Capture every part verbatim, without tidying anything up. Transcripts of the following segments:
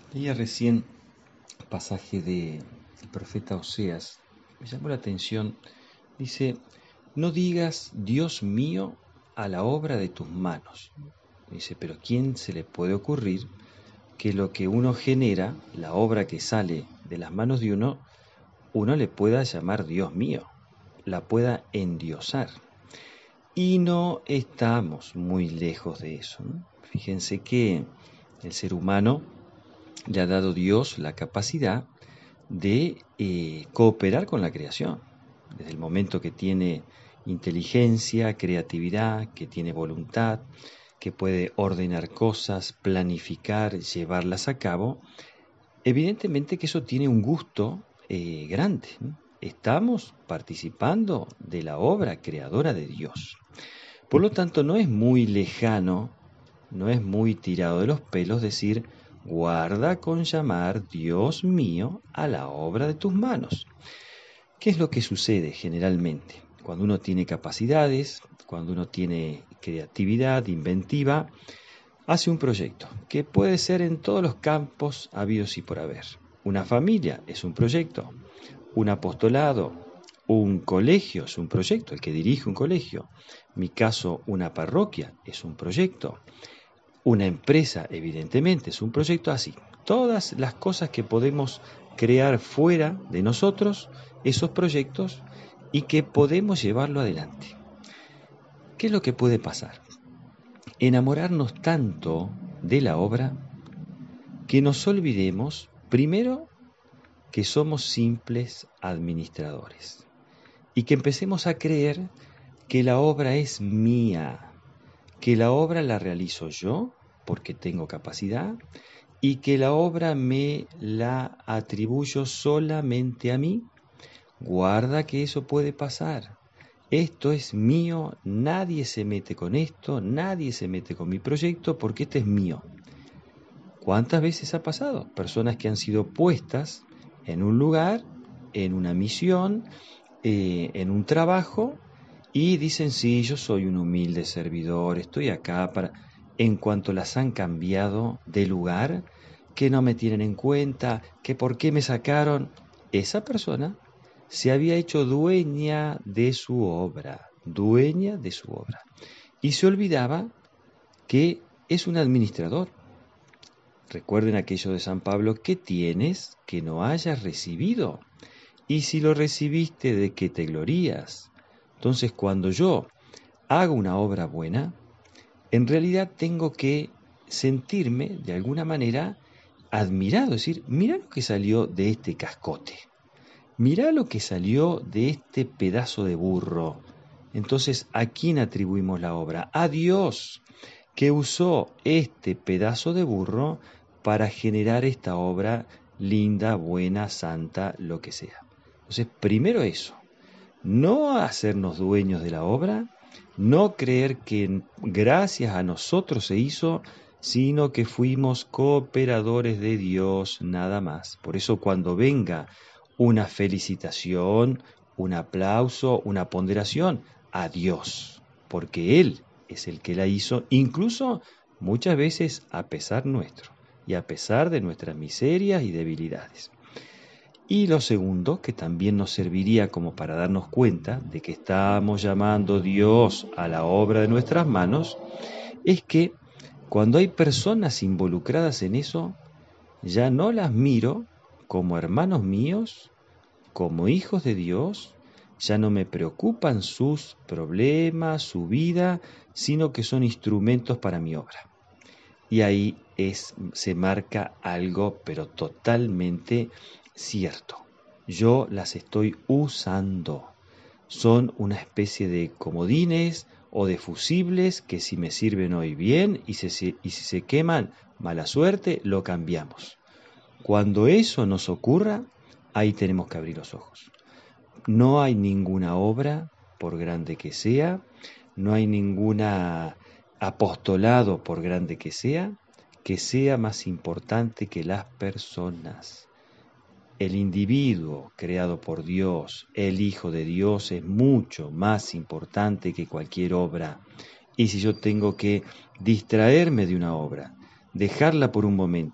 Leía recién un pasaje del profeta Oseas, me llamó la atención, dice, no digas, Dios mío, a la obra de tus manos. Dice, pero ¿quién se le puede ocurrir que lo que uno genera, la obra que sale de las manos de uno, uno le pueda llamar Dios mío, la pueda endiosar? Y no estamos muy lejos de eso, ¿no? Fíjense que el ser humano le ha dado Dios la capacidad de eh, cooperar con la creación. Desde el momento que tiene inteligencia, creatividad, que tiene voluntad, que puede ordenar cosas, planificar, llevarlas a cabo, evidentemente que eso tiene un gusto eh, grande, ¿no? Estamos participando de la obra creadora de Dios. Por lo tanto, no es muy lejano, no es muy tirado de los pelos decir, guarda con llamar Dios mío a la obra de tus manos. ¿Qué es lo que sucede generalmente? Cuando uno tiene capacidades, cuando uno tiene creatividad, inventiva, hace un proyecto, que puede ser en todos los campos habidos y por haber. Una familia es un proyecto, un apostolado, un colegio es un proyecto, el que dirige un colegio. En mi caso, una parroquia es un proyecto. Una empresa, evidentemente, es un proyecto así. Todas las cosas que podemos crear fuera de nosotros, esos proyectos, y que podemos llevarlo adelante. ¿Qué es lo que puede pasar? Enamorarnos tanto de la obra que nos olvidemos, primero, que somos simples administradores y que empecemos a creer que la obra es mía, que la obra la realizo yo porque tengo capacidad y que la obra me la atribuyo solamente a mí. Guarda que eso puede pasar. Esto es mío, nadie se mete con esto, nadie se mete con mi proyecto porque este es mío. ¿Cuántas veces ha pasado? Personas que han sido puestas en un lugar, en una misión, eh, en un trabajo, y dicen, sí, yo soy un humilde servidor, estoy acá para... En cuanto las han cambiado de lugar, que no me tienen en cuenta, que por qué me sacaron, esa persona se había hecho dueña de su obra, dueña de su obra. Y se olvidaba que es un administrador. Recuerden aquello de San Pablo, ¿qué tienes que no hayas recibido? Y si lo recibiste, ¿de qué te glorías? Entonces, cuando yo hago una obra buena, en realidad tengo que sentirme, de alguna manera, admirado. Es decir, mira lo que salió de este cascote. Mirá lo que salió de este pedazo de burro. Entonces, ¿a quién atribuimos la obra? A Dios, que usó este pedazo de burro para generar esta obra linda, buena, santa, lo que sea. Entonces, primero eso, no hacernos dueños de la obra, no creer que gracias a nosotros se hizo, sino que fuimos cooperadores de Dios nada más. Por eso cuando venga una felicitación, un aplauso, una ponderación, a Dios, porque Él es el que la hizo, incluso muchas veces a pesar nuestro y a pesar de nuestras miserias y debilidades. Y lo segundo, que también nos serviría como para darnos cuenta de que estamos llamando Dios a la obra de nuestras manos, es que cuando hay personas involucradas en eso, ya no las miro como hermanos míos, como hijos de Dios, ya no me preocupan sus problemas, su vida, sino que son instrumentos para mi obra. Y ahí es, se marca algo, pero totalmente cierto. Yo las estoy usando. Son una especie de comodines o de fusibles que si me sirven hoy bien y, se, y si se queman, mala suerte, lo cambiamos. Cuando eso nos ocurra, ahí tenemos que abrir los ojos. No hay ninguna obra, por grande que sea, no hay ninguna apostolado, por grande que sea, que sea más importante que las personas. El individuo creado por Dios, el Hijo de Dios, es mucho más importante que cualquier obra. Y si yo tengo que distraerme de una obra, dejarla por un momento,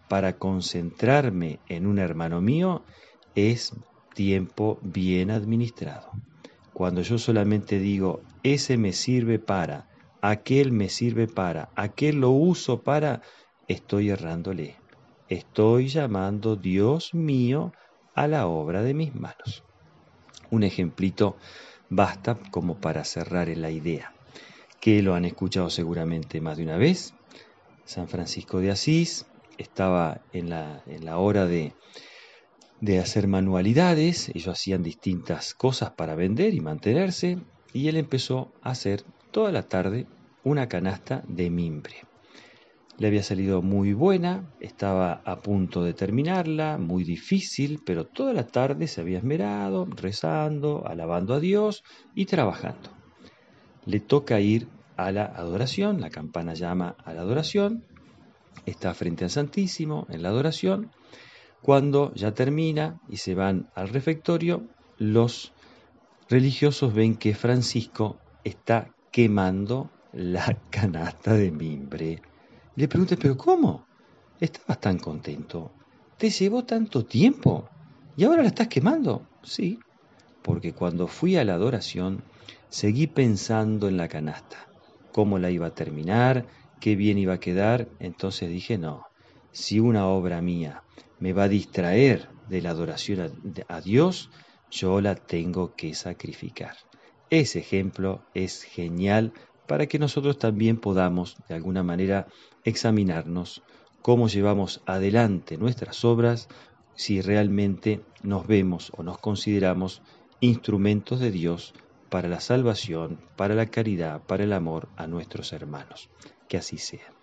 para concentrarme en un hermano mío es tiempo bien administrado. Cuando yo solamente digo, ese me sirve para, aquel me sirve para, aquel lo uso para, estoy errándole. Estoy llamando Dios mío a la obra de mis manos. Un ejemplito basta como para cerrar en la idea, que lo han escuchado seguramente más de una vez. San Francisco de Asís estaba en la, en la hora de, de hacer manualidades, ellos hacían distintas cosas para vender y mantenerse, y él empezó a hacer toda la tarde una canasta de mimbre. Le había salido muy buena, estaba a punto de terminarla, muy difícil, pero toda la tarde se había esmerado, rezando, alabando a Dios y trabajando. Le toca ir a la adoración, la campana llama a la adoración, está frente al Santísimo en la adoración. Cuando ya termina y se van al refectorio, los religiosos ven que Francisco está quemando la canasta de mimbre. Le preguntan, ¿pero cómo? Estabas tan contento. ¿Te llevó tanto tiempo? ¿Y ahora la estás quemando? Sí, porque cuando fui a la adoración, seguí pensando en la canasta, cómo la iba a terminar, qué bien iba a quedar. Entonces dije, no, si una obra mía me va a distraer de la adoración a, a Dios, yo la tengo que sacrificar. Ese ejemplo es genial para que nosotros también podamos, de alguna manera, examinarnos cómo llevamos adelante nuestras obras, si realmente nos vemos o nos consideramos instrumentos de Dios para la salvación, para la caridad, para el amor a nuestros hermanos. Que así sea.